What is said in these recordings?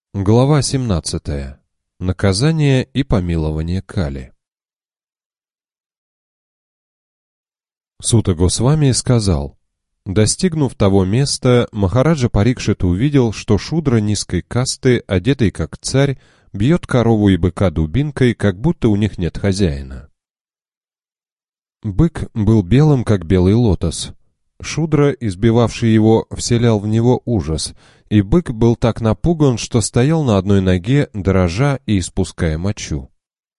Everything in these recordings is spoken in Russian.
Глава 17. Наказание и помилование Кали. Сута Госвами сказал: достигнув того места, Махараджа Парикшит увидел, что шудра низкой касты, одетый как царь, бьет корову и быка дубинкой, как будто у них нет хозяина. Бык был белым, как белый лотос. Шудра, избивавший его, вселял в него ужас, и бык был так напуган, что стоял на одной ноге, дрожа и испуская мочу.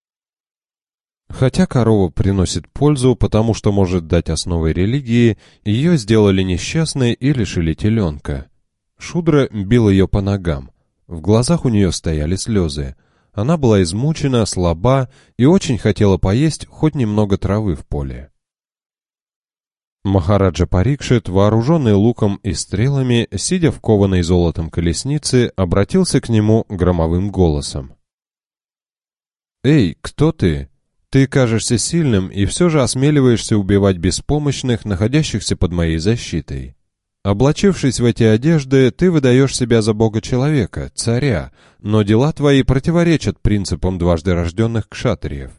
Хотя корова приносит пользу, потому что может дать основы религии, ее сделали несчастной и лишили теленка. Шудра бил ее по ногам. В глазах у нее стояли слезы. Она была измучена, слаба и очень хотела поесть хоть немного травы в поле. Махараджа Парикшит, вооруженный луком и стрелами, сидя в кованой золотом колеснице, обратился к нему громовым голосом. «Эй, кто ты? Ты кажешься сильным и все же осмеливаешься убивать беспомощных, находящихся под моей защитой. Облачившись в эти одежды, ты выдаешь себя за бога-человека, царя, но дела твои противоречат принципам дважды рожденных кшатриев.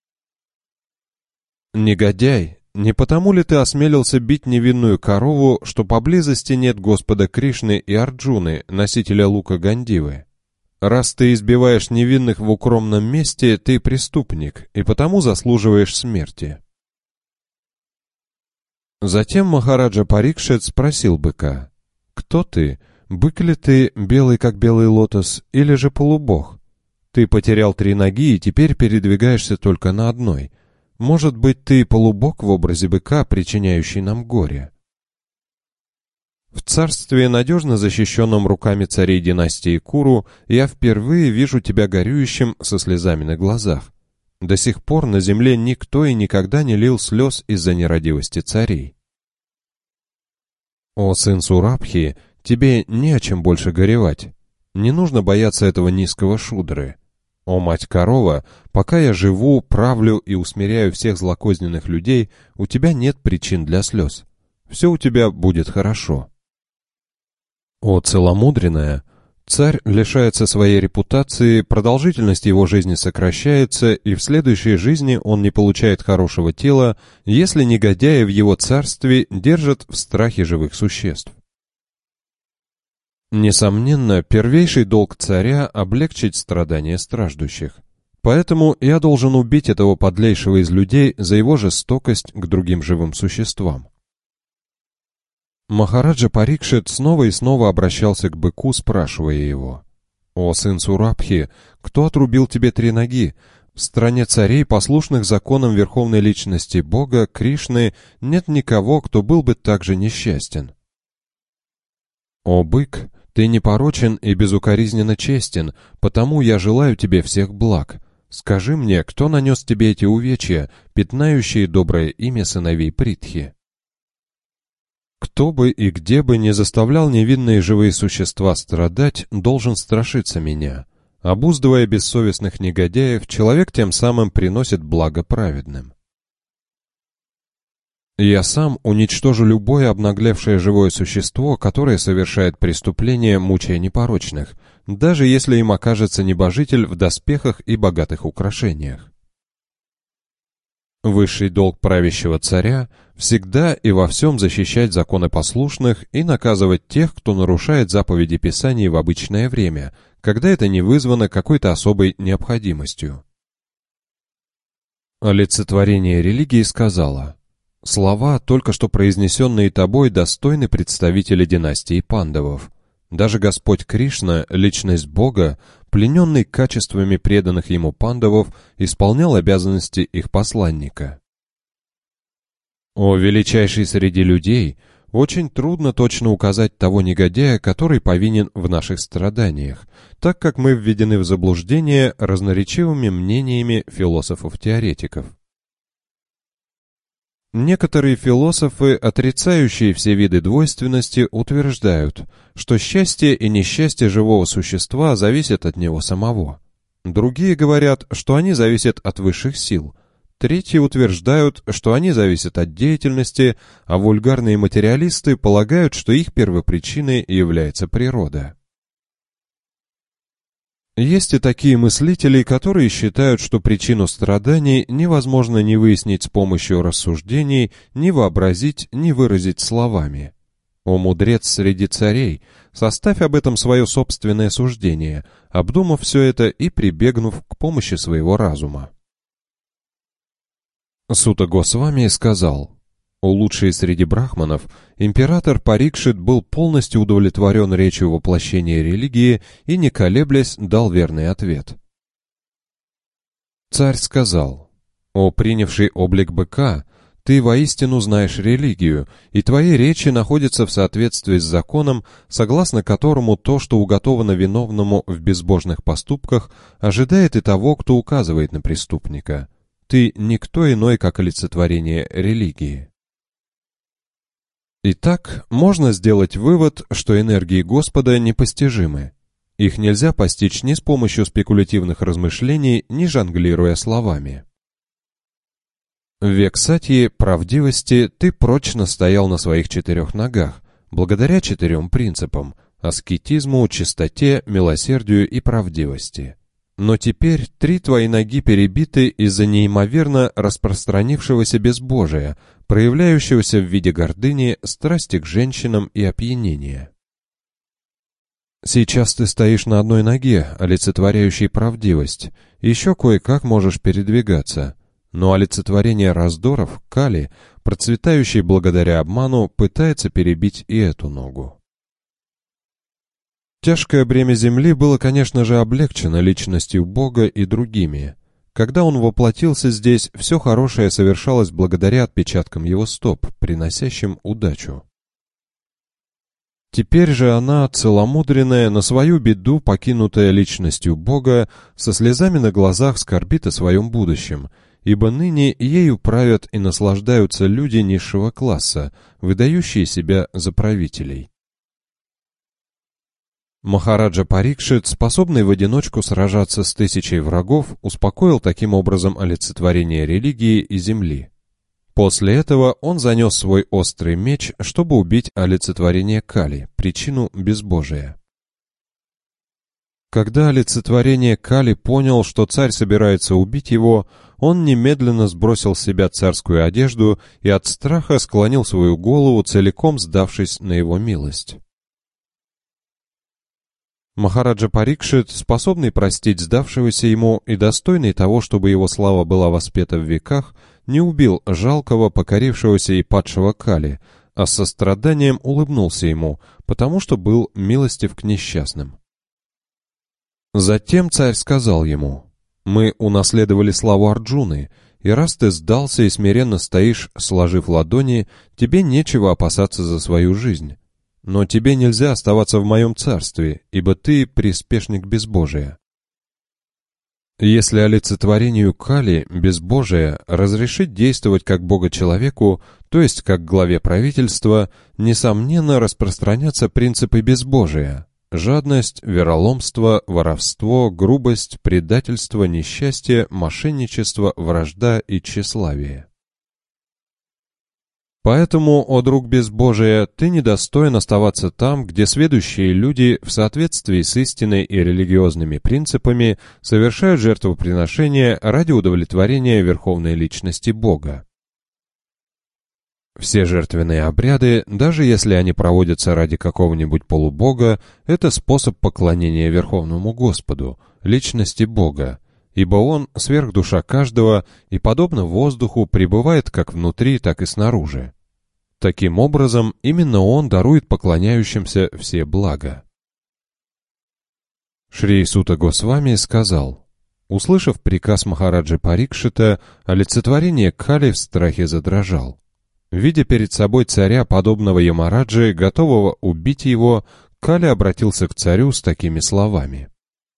Негодяй! Не потому ли ты осмелился бить невинную корову, что поблизости нет Господа Кришны и Арджуны, носителя лука Гандивы? Раз ты избиваешь невинных в укромном месте, ты преступник, и потому заслуживаешь смерти». Затем Махараджа Парикшит спросил быка: «Кто ты? Бык ли ты, белый как белый лотос, или же полубог? Ты потерял 3 ноги и теперь передвигаешься только на одной. Может быть, ты полубог в образе быка, причиняющий нам горе?» В царстве, надежно защищенном руками царей династии Куру, я впервые вижу тебя горюющим со слезами на глазах. До сих пор на земле никто и никогда не лил слез из-за нерадивости царей. О сын Сурабхи, тебе не о чем больше горевать. Не нужно бояться этого низкого шудры. О мать-корова, пока я живу, правлю и усмиряю всех злокозненных людей, у тебя нет причин для слез. Все у тебя будет хорошо. О целомудренная, царь лишается своей репутации, продолжительность его жизни сокращается, и в следующей жизни он не получает хорошего тела, если негодяи в его царстве держат в страхе живых существ. Несомненно, первейший долг царя — облегчить страдания страждущих. Поэтому я должен убить этого подлейшего из людей за его жестокость к другим живым существам. Махараджа Парикшит снова и снова обращался к быку, спрашивая его: «О сын Сурабхи, кто отрубил тебе 3 ноги? В стране царей, послушных законам верховной личности Бога, Кришны, нет никого, кто был бы так же несчастен». «О бык, ты непорочен и безукоризненно честен, потому я желаю тебе всех благ. Скажи мне, кто нанес тебе эти увечья, пятнающие доброе имя сыновей Притхи?» Кто бы и где бы не заставлял невинные живые существа страдать, должен страшиться меня. Обуздывая бессовестных негодяев, человек тем самым приносит благо праведным. Я сам уничтожу любое обнаглевшее живое существо, которое совершает преступление, мучая непорочных, даже если им окажется небожитель в доспехах и богатых украшениях. Высший долг правящего царя — всегда и во всем защищать законопослушных и наказывать тех, кто нарушает заповеди Писаний в обычное время, когда это не вызвано какой-то особой необходимостью. Олицетворение религии сказала: «Слова, только что произнесенные тобой, достойны представителя династии Пандавов. Даже Господь Кришна, личность Бога, плененный качествами преданных ему пандавов, исполнял обязанности их посланника». О величайший среди людей, очень трудно точно указать того негодяя, который повинен в наших страданиях, так как мы введены в заблуждение разноречивыми мнениями философов-теоретиков. Некоторые философы, отрицающие все виды двойственности, утверждают, что счастье и несчастье живого существа зависят от него самого. Другие говорят, что они зависят от высших сил. Третьи утверждают, что они зависят от деятельности, а вульгарные материалисты полагают, что их первопричиной является природа. Есть и такие мыслители, которые считают, что причину страданий невозможно ни выяснить с помощью рассуждений, ни вообразить, ни выразить словами. О мудрец среди царей, составь об этом свое собственное суждение, обдумав все это и прибегнув к помощи своего разума. Сута Госвами сказал: «О лучший среди брахманов, император Парикшит был полностью удовлетворен речью воплощения религии и, не колеблясь, дал верный ответ». Царь сказал: «О принявший облик быка, ты воистину знаешь религию, и твои речи находятся в соответствии с законом, согласно которому то, что уготовано виновному в безбожных поступках, ожидает и того, кто указывает на преступника. Ты никто иной, как олицетворение религии». Итак, можно сделать вывод, что энергии Господа непостижимы. Их нельзя постичь ни с помощью спекулятивных размышлений, ни жонглируя словами. В век сатьи, правдивости, ты прочно стоял на своих 4 ногах, благодаря 4 принципам – аскетизму, чистоте, милосердию и правдивости. Но теперь 3 твои ноги перебиты из-за неимоверно распространившегося безбожия, проявляющегося в виде гордыни, страсти к женщинам и опьянения. Сейчас ты стоишь на одной ноге, олицетворяющей правдивость, еще кое-как можешь передвигаться, но олицетворение раздоров, Кали, процветающий благодаря обману, пытается перебить и эту ногу. Тяжкое бремя земли было, конечно же, облегчено личностью Бога и другими. Когда он воплотился здесь, все хорошее совершалось благодаря отпечаткам его стоп, приносящим удачу. Теперь же она, целомудренная, на свою беду, покинутая личностью Бога, со слезами на глазах скорбит о своем будущем, ибо ныне ею правят и наслаждаются люди низшего класса, выдающие себя за правителей. Махараджа Парикшит, способный в одиночку сражаться с 1000 врагов, успокоил таким образом олицетворение религии и земли. После этого он занес свой острый меч, чтобы убить олицетворение Кали, причину безбожия. Когда олицетворение Кали понял, что царь собирается убить его, он немедленно сбросил с себя царскую одежду и от страха склонил свою голову, целиком сдавшись на его милость. Махараджа Парикшит, способный простить сдавшегося ему и достойный того, чтобы его слава была воспета в веках, не убил жалкого, покорившегося и падшего Кали, а с состраданием улыбнулся ему, потому что был милостив к несчастным. Затем царь сказал ему: «Мы унаследовали славу Арджуны, и раз ты сдался и смиренно стоишь, сложив ладони, тебе нечего опасаться за свою жизнь. Но тебе нельзя оставаться в моем царстве, ибо ты приспешник безбожия. Если олицетворению Кали, безбожия, разрешить действовать как бога человеку, то есть как главе правительства, несомненно распространятся принципы безбожия: жадность, вероломство, воровство, грубость, предательство, несчастье, мошенничество, вражда и тщеславие. Поэтому, о друг безбожия, ты недостоин оставаться там, где сведущие люди в соответствии с истиной и религиозными принципами совершают жертвоприношения ради удовлетворения верховной личности Бога. Все жертвенные обряды, даже если они проводятся ради какого-нибудь полубога, это способ поклонения Верховному Господу, личности Бога, ибо Он — сверхдуша каждого и, подобно воздуху, пребывает как внутри, так и снаружи. Таким образом, именно Он дарует поклоняющимся все блага. Шри Сута Госвами сказал: услышав приказ Махараджи Парикшита, олицетворение Кали в страхе задрожал. Видя перед собой царя, подобного Ямараджи, готового убить его, Кали обратился к царю с такими словами: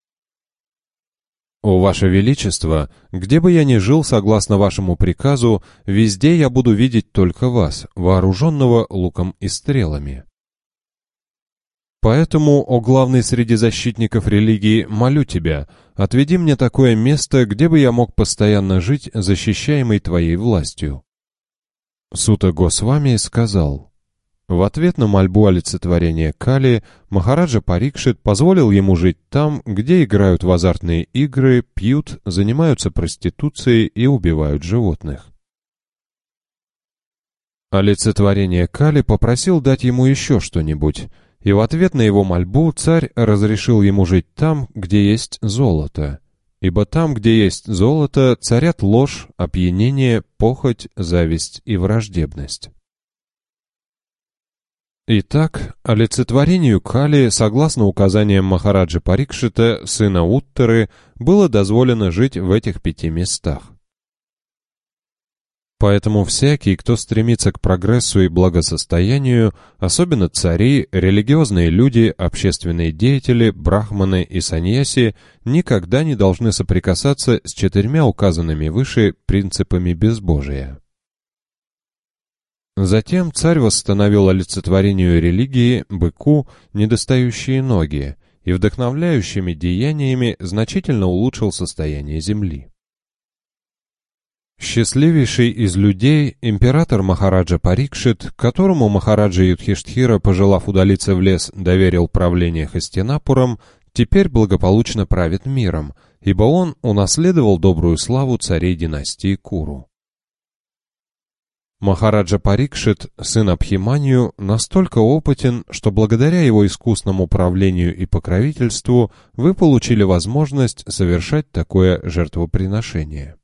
«О, Ваше Величество, где бы я ни жил, согласно вашему приказу, везде я буду видеть только вас, вооруженного луком и стрелами. Поэтому, о главный среди защитников религии, молю тебя, отведи мне такое место, где бы я мог постоянно жить, защищаемый твоей властью». Сута Госвами сказал: В ответ на мольбу олицетворения Кали, Махараджа Парикшит позволил ему жить там, где играют в азартные игры, пьют, занимаются проституцией и убивают животных. Олицетворение Кали попросил дать ему еще что-нибудь, и в ответ на его мольбу царь разрешил ему жить там, где есть золото. Ибо там, где есть золото, царят ложь, опьянение, похоть, зависть и враждебность. Итак, олицетворению Кали, согласно указаниям Махараджи Парикшита, сына Уттары, было дозволено жить в этих 5 местах. Поэтому всякий, кто стремится к прогрессу и благосостоянию, особенно цари, религиозные люди, общественные деятели, брахманы и саньяси, никогда не должны соприкасаться с 4 указанными выше принципами безбожия. Затем царь восстановил олицетворению религии, быку, недостающие ноги, и вдохновляющими деяниями значительно улучшил состояние земли. Счастливейший из людей, император Махараджа Парикшит, которому Махараджа Юдхиштхира, пожелав удалиться в лес, доверил правление Хастинапуром, теперь благополучно правит миром, ибо он унаследовал добрую славу царей династии Куру. Махараджа Парикшит, сын Абхиманью, настолько опытен, что благодаря его искусному правлению и покровительству вы получили возможность совершать такое жертвоприношение.